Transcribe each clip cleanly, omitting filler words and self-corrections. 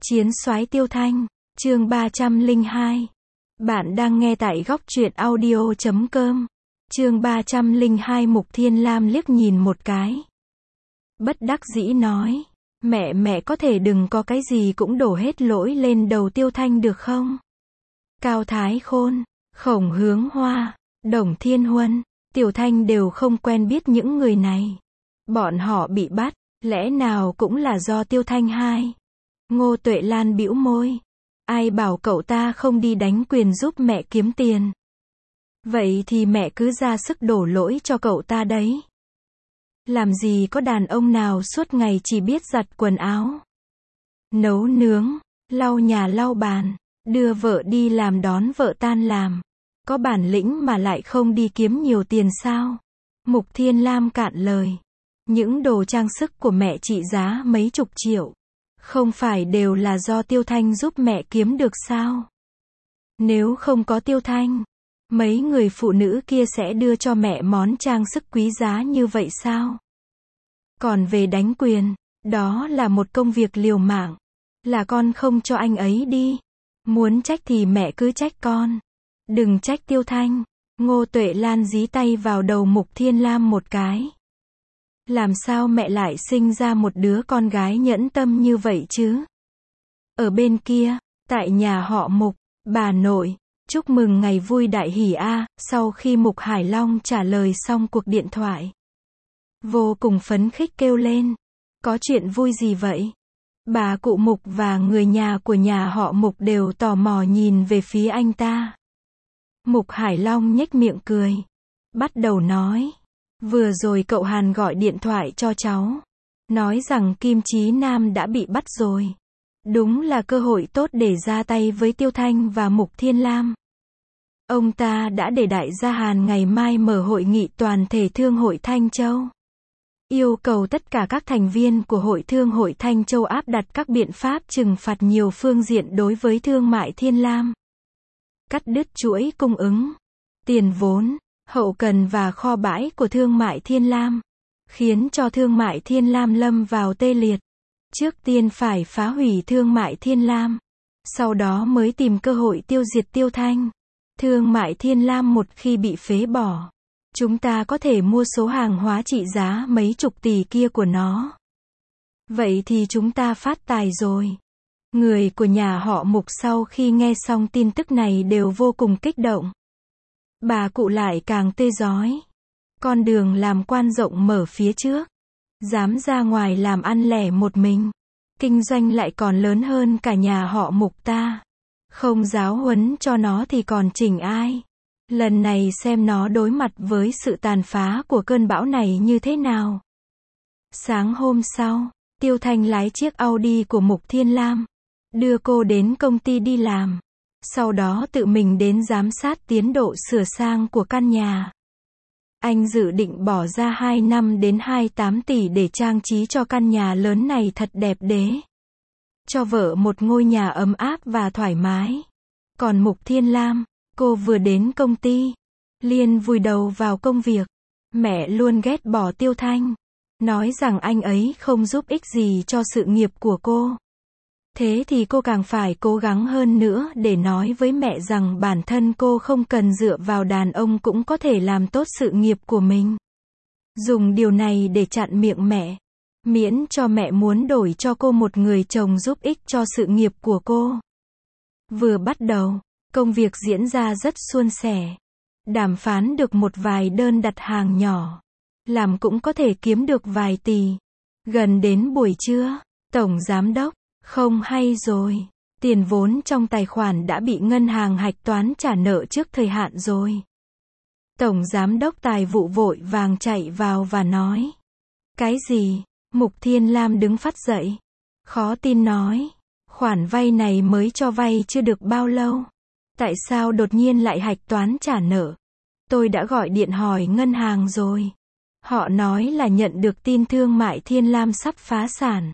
Chiến soái Tiêu Thanh, chương 302. Bạn đang nghe tại góc truyện audio.com. Chương 302. Mục Thiên Lam liếc nhìn một cái. Bất đắc dĩ nói, mẹ có thể đừng có cái gì cũng đổ hết lỗi lên đầu Tiêu Thanh được không? Cao Thái Khôn, Khổng Hướng Hoa, Đồng Thiên Huân, Tiểu Thanh đều không quen biết những người này. Bọn họ bị bắt, lẽ nào cũng là do Tiêu Thanh hai? Ngô Tuệ Lan bĩu môi. Ai bảo cậu ta không đi đánh quyền giúp mẹ kiếm tiền? Vậy thì mẹ cứ ra sức đổ lỗi cho cậu ta đấy. Làm gì có đàn ông nào suốt ngày chỉ biết giặt quần áo, nấu nướng, lau nhà lau bàn, đưa vợ đi làm đón vợ tan làm. Có bản lĩnh mà lại không đi kiếm nhiều tiền sao? Mục Thiên Lam cạn lời. Những đồ trang sức của mẹ trị giá mấy chục triệu. Không phải đều là do Tiêu Thanh giúp mẹ kiếm được sao? Nếu không có Tiêu Thanh, mấy người phụ nữ kia sẽ đưa cho mẹ món trang sức quý giá như vậy sao? Còn về đánh quyền, đó là một công việc liều mạng. Là con không cho anh ấy đi. Muốn trách thì mẹ cứ trách con. Đừng trách Tiêu Thanh. Ngô Tuệ Lan dí tay vào đầu Mục Thiên Lam một cái. Làm sao mẹ lại sinh ra một đứa con gái nhẫn tâm như vậy chứ? Ở bên kia, tại nhà họ Mục, bà nội, chúc mừng ngày vui đại hỷ a. Sau khi Mục Hải Long trả lời xong cuộc điện thoại, vô cùng phấn khích kêu lên. Có chuyện vui gì vậy? Bà cụ Mục và người nhà của nhà họ Mục đều tò mò nhìn về phía anh ta. Mục Hải Long nhếch miệng cười, bắt đầu nói. Vừa rồi cậu Hàn gọi điện thoại cho cháu, nói rằng Kim Chí Nam đã bị bắt rồi. Đúng là cơ hội tốt để ra tay với Tiêu Thanh và Mục Thiên Lam. Ông ta đã để đại gia Hàn ngày mai mở hội nghị toàn thể Thương hội Thanh Châu. Yêu cầu tất cả các thành viên của Hội Thương hội Thanh Châu áp đặt các biện pháp trừng phạt nhiều phương diện đối với Thương mại Thiên Lam. Cắt đứt chuỗi cung ứng, tiền vốn, hậu cần và kho bãi của Thương mại Thiên Lam, khiến cho Thương mại Thiên Lam lâm vào tê liệt. Trước tiên phải phá hủy Thương mại Thiên Lam, sau đó mới tìm cơ hội tiêu diệt Tiêu Thanh. Thương mại Thiên Lam một khi bị phế bỏ, chúng ta có thể mua số hàng hóa trị giá mấy chục tỷ kia của nó. Vậy thì chúng ta phát tài rồi. Người của nhà họ Mục sau khi nghe xong tin tức này đều vô cùng kích động. Bà cụ lại càng tê rói. Con đường làm quan rộng mở phía trước. Dám ra ngoài làm ăn lẻ một mình. Kinh doanh lại còn lớn hơn cả nhà họ Mục ta. Không giáo huấn cho nó thì còn chỉnh ai. Lần này xem nó đối mặt với sự tàn phá của cơn bão này như thế nào. Sáng hôm sau, Tiêu Thanh lái chiếc Audi của Mục Thiên Lam, đưa cô đến công ty đi làm. Sau đó tự mình đến giám sát tiến độ sửa sang của căn nhà. Anh dự định bỏ ra 2 năm đến 28 tỷ để trang trí cho căn nhà lớn này thật đẹp đẽ. Cho vợ một ngôi nhà ấm áp và thoải mái. Còn Mục Thiên Lam, cô vừa đến công ty, liền vùi đầu vào công việc. Mẹ luôn ghét bỏ Tiêu Thanh, nói rằng anh ấy không giúp ích gì cho sự nghiệp của cô. Thế thì cô càng phải cố gắng hơn nữa để nói với mẹ rằng bản thân cô không cần dựa vào đàn ông cũng có thể làm tốt sự nghiệp của mình. Dùng điều này để chặn miệng mẹ, miễn cho mẹ muốn đổi cho cô một người chồng giúp ích cho sự nghiệp của cô. Vừa bắt đầu, công việc diễn ra rất suôn sẻ. Đàm phán được một vài đơn đặt hàng nhỏ. Làm cũng có thể kiếm được vài tỷ. Gần đến buổi trưa, Tổng Giám đốc, không hay rồi. Tiền vốn trong tài khoản đã bị ngân hàng hạch toán trả nợ trước thời hạn rồi. Tổng Giám đốc Tài vụ vội vàng chạy vào và nói. Cái gì? Mục Thiên Lam đứng phắt dậy. Khó tin nói. Khoản vay này mới cho vay chưa được bao lâu. Tại sao đột nhiên lại hạch toán trả nợ? Tôi đã gọi điện hỏi ngân hàng rồi. Họ nói là nhận được tin Thương mại Thiên Lam sắp phá sản.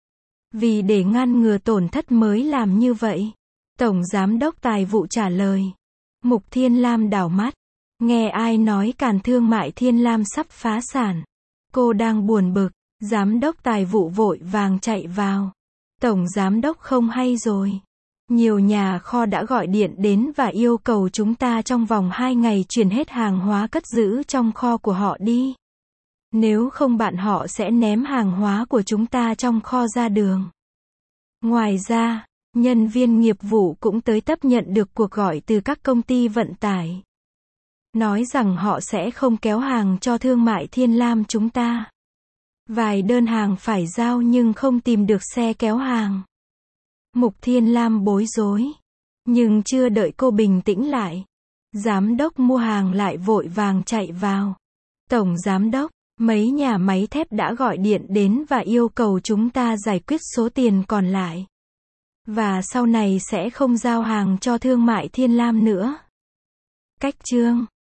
Vì để ngăn ngừa tổn thất mới làm như vậy. Tổng Giám đốc Tài vụ trả lời. Mục Thiên Lam đảo mắt. Nghe ai nói càn Thương mại Thiên Lam sắp phá sản. Cô đang buồn bực. Giám đốc Tài vụ vội vàng chạy vào. Tổng giám đốc không hay rồi. Nhiều nhà kho đã gọi điện đến và yêu cầu chúng ta trong vòng 2 ngày chuyển hết hàng hóa cất giữ trong kho của họ đi. Nếu không bạn họ sẽ ném hàng hóa của chúng ta trong kho ra đường. Ngoài ra, nhân viên nghiệp vụ cũng tới tấp nhận được cuộc gọi từ các công ty vận tải. Nói rằng họ sẽ không kéo hàng cho Thương mại Thiên Lam chúng ta. Vài đơn hàng phải giao nhưng không tìm được xe kéo hàng. Mục Thiên Lam bối rối. Nhưng chưa đợi cô bình tĩnh lại, giám đốc mua hàng lại vội vàng chạy vào. Tổng giám đốc, mấy nhà máy thép đã gọi điện đến và yêu cầu chúng ta giải quyết số tiền còn lại. Và sau này sẽ không giao hàng cho Thương mại Thiên Lam nữa. Cách chương